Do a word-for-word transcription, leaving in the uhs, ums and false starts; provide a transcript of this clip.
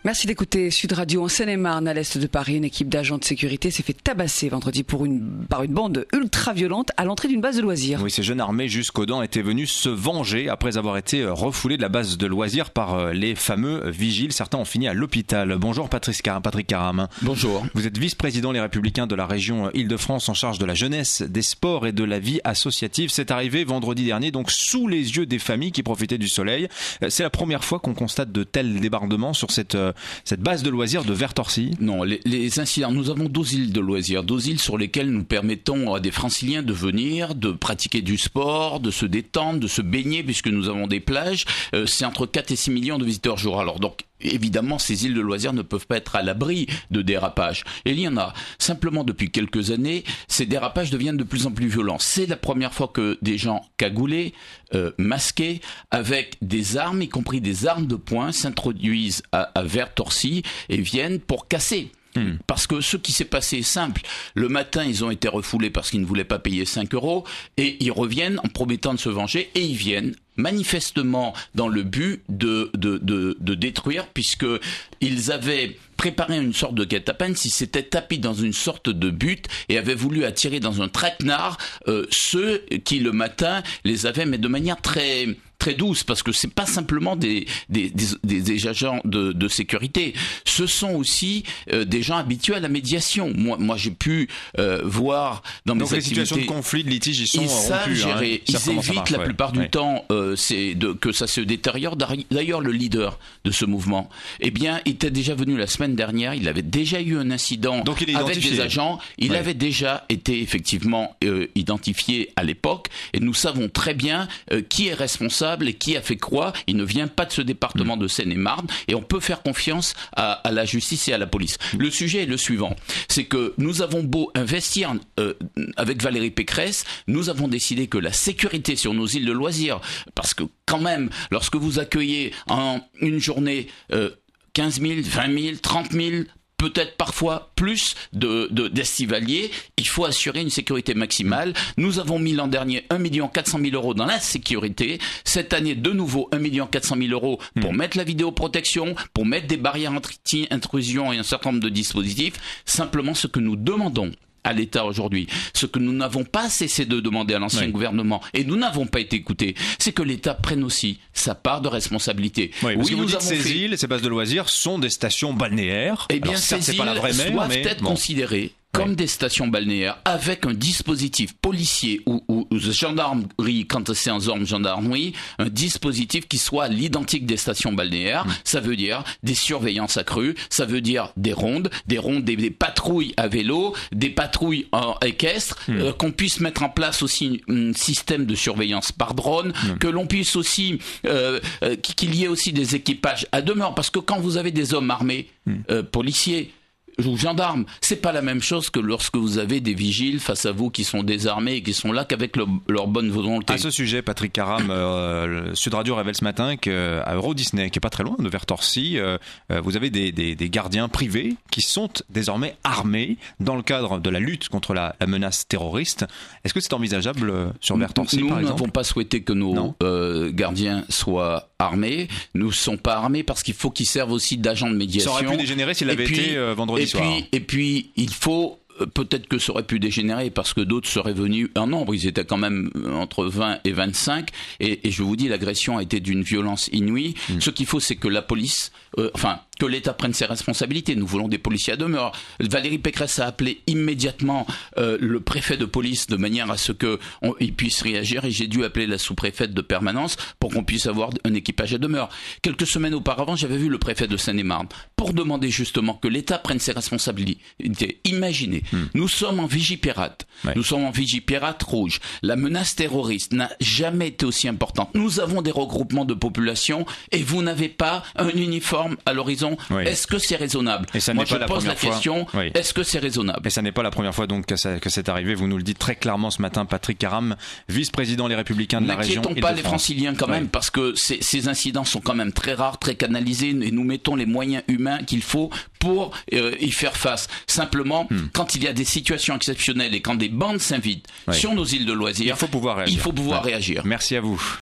Merci d'écouter Sud Radio. En Seine-et-Marne, à l'est de Paris, une équipe d'agents de sécurité s'est fait tabasser vendredi pour une, par une bande ultra-violente à l'entrée d'une base de loisirs. Oui, ces jeunes armés jusqu'aux dents étaient venus se venger après avoir été refoulés de la base de loisirs par les fameux vigiles. Certains ont fini à l'hôpital. Bonjour Patrice Car- Patrick Caram. Bonjour. Vous êtes vice-président Les Républicains de la région Île-de-France en charge de la jeunesse, des sports et de la vie associative. C'est arrivé vendredi dernier, donc sous les yeux des familles qui profitaient du soleil. C'est la première fois qu'on constate de tels débordements sur cette cette base de loisirs de Vertorcy. Non, les, les incidents, nous avons douze îles de loisirs, douze îles sur lesquelles nous permettons à des franciliens de venir, de pratiquer du sport, de se détendre, de se baigner, puisque nous avons des plages. Euh, c'est entre quatre et six millions de visiteurs jour. Alors donc, évidemment, ces îles de loisirs ne peuvent pas être à l'abri de dérapages. Et il y en a. Simplement, depuis quelques années, ces dérapages deviennent de plus en plus violents. C'est la première fois que des gens cagoulés, euh, masqués, avec des armes, y compris des armes de poing, s'introduisent à, à Vertorcy et viennent pour casser. Mmh. Parce que ce qui s'est passé est simple. Le matin, ils ont été refoulés parce qu'ils ne voulaient pas payer cinq euros et ils reviennent en promettant de se venger et ils viennent manifestement dans le but de, de, de, de détruire, puisque ils avaient préparé une sorte de guet-apens, ils s'étaient tapis dans une sorte de butte et avaient voulu attirer dans un traquenard euh, ceux qui le matin les avaient, mais de manière très très douce, parce que c'est pas simplement des des des, des agents de, de sécurité, ce sont aussi euh, des gens habitués à la médiation. Moi moi j'ai pu euh, voir dans Donc mes les activités, situations de conflit, de litige, ils sont ils savent rompus, gérer, hein. ils évitent marche, la ouais. plupart du ouais. temps euh, c'est de que ça se détériore. D'ailleurs, le leader de ce mouvement, eh bien, était déjà venu la semaine dernière. Il avait déjà eu un incident Donc, il est avec des agents. Il ouais. avait déjà été effectivement euh, identifié à l'époque, et nous savons très bien euh, qui est responsable et qui a fait quoi. Il ne vient pas de ce département de Seine-et-Marne, et on peut faire confiance à, à la justice et à la police. Le sujet est le suivant, c'est que nous avons beau investir euh, avec Valérie Pécresse, nous avons décidé que la sécurité sur nos îles de loisirs, parce que quand même, lorsque vous accueillez en une journée euh, quinze mille, vingt mille, trente mille, peut-être parfois plus de, de, d'estivaliers, il faut assurer une sécurité maximale. Nous avons mis l'an dernier un million quatre cent mille euros dans la sécurité. Cette année, de nouveau, un million quatre cent mille euros pour mmh. mettre la vidéoprotection, pour mettre des barrières anti-intrusion et un certain nombre de dispositifs. Simplement, ce que nous demandons à l'État aujourd'hui, ce que nous n'avons pas cessé de demander à l'ancien oui. gouvernement, et nous n'avons pas été écoutés, c'est que l'État prenne aussi sa part de responsabilité. Oui, parce oui, que vous dites ces fait... îles, ces bases de loisirs sont des stations balnéaires. Eh bien, Alors, certes, ces c'est pas la vraie mer, doivent mais être bon. considérées comme oui. des stations balnéaires, avec un dispositif policier ou, ou, ou gendarmerie, quand c'est en zone gendarmerie, un dispositif qui soit l'identique des stations balnéaires. Mmh. Ça veut dire des surveillances accrues, ça veut dire des rondes, des rondes, des, des patrouilles à vélo, des patrouilles en équestre, mmh. euh, qu'on puisse mettre en place aussi un système de surveillance par drone, mmh. que l'on puisse aussi, euh, euh, qu'il y ait aussi des équipages à demeure, parce que quand vous avez des hommes armés, mmh. euh, policiers, ou gendarmes, c'est pas la même chose que lorsque vous avez des vigiles face à vous qui sont désarmés et qui sont là qu'avec le, leur bonne volonté. À ce sujet, Patrick Caram, euh, Sud Radio révèle ce matin qu'à Euro Disney, qui est pas très loin de Vertorcy, euh, vous avez des, des, des gardiens privés qui sont désormais armés dans le cadre de la lutte contre la, la menace terroriste. Est-ce que c'est envisageable sur Vertorcy, Nous, par exemple ? Nous n'avons pas souhaité que nos euh, gardiens soient armés. Nous ne sommes pas armés parce qu'il faut qu'ils servent aussi d'agents de médiation. Ça aurait pu dégénérer s'il avait été euh, vendredi et soir. Puis, et puis, il faut... Peut-être que ça aurait pu dégénérer parce que d'autres seraient venus en nombre. Ils étaient quand même entre vingt et vingt-cinq. Et, et je vous dis, l'agression a été d'une violence inouïe. Mmh. Ce qu'il faut, c'est que la police, euh, enfin, que l'État prenne ses responsabilités. Nous voulons des policiers à demeure. Valérie Pécresse a appelé immédiatement euh, le préfet de police de manière à ce qu'il puisse réagir. Et j'ai dû appeler la sous-préfète de permanence pour qu'on puisse avoir un équipage à demeure. Quelques semaines auparavant, j'avais vu le préfet de Seine-et-Marne pour demander justement que l'État prenne ses responsabilités. Imaginez. Hmm. Nous sommes en Vigipirate. Ouais. Nous sommes en Vigipirate rouge. La menace terroriste n'a jamais été aussi importante. Nous avons des regroupements de population et vous n'avez pas un uniforme à l'horizon. Oui. Est-ce que c'est raisonnable ? Et ça Moi, n'est je pas la pose la fois. question, oui. est-ce que c'est raisonnable ? Et ça n'est pas la première fois donc que, ça, que c'est arrivé. Vous nous le dites très clairement ce matin, Patrick Caram, vice-président Les Républicains de la région N'inquiétons pas les Franciliens quand même, oui. parce que ces, ces incidents sont quand même très rares, très canalisés, et nous mettons les moyens humains qu'il faut pour euh, y faire face. Simplement, hmm. quand il y a des situations exceptionnelles et quand des bandes s'invitent oui. sur nos îles de loisirs, il faut pouvoir réagir. Il faut pouvoir ouais. réagir. Merci à vous.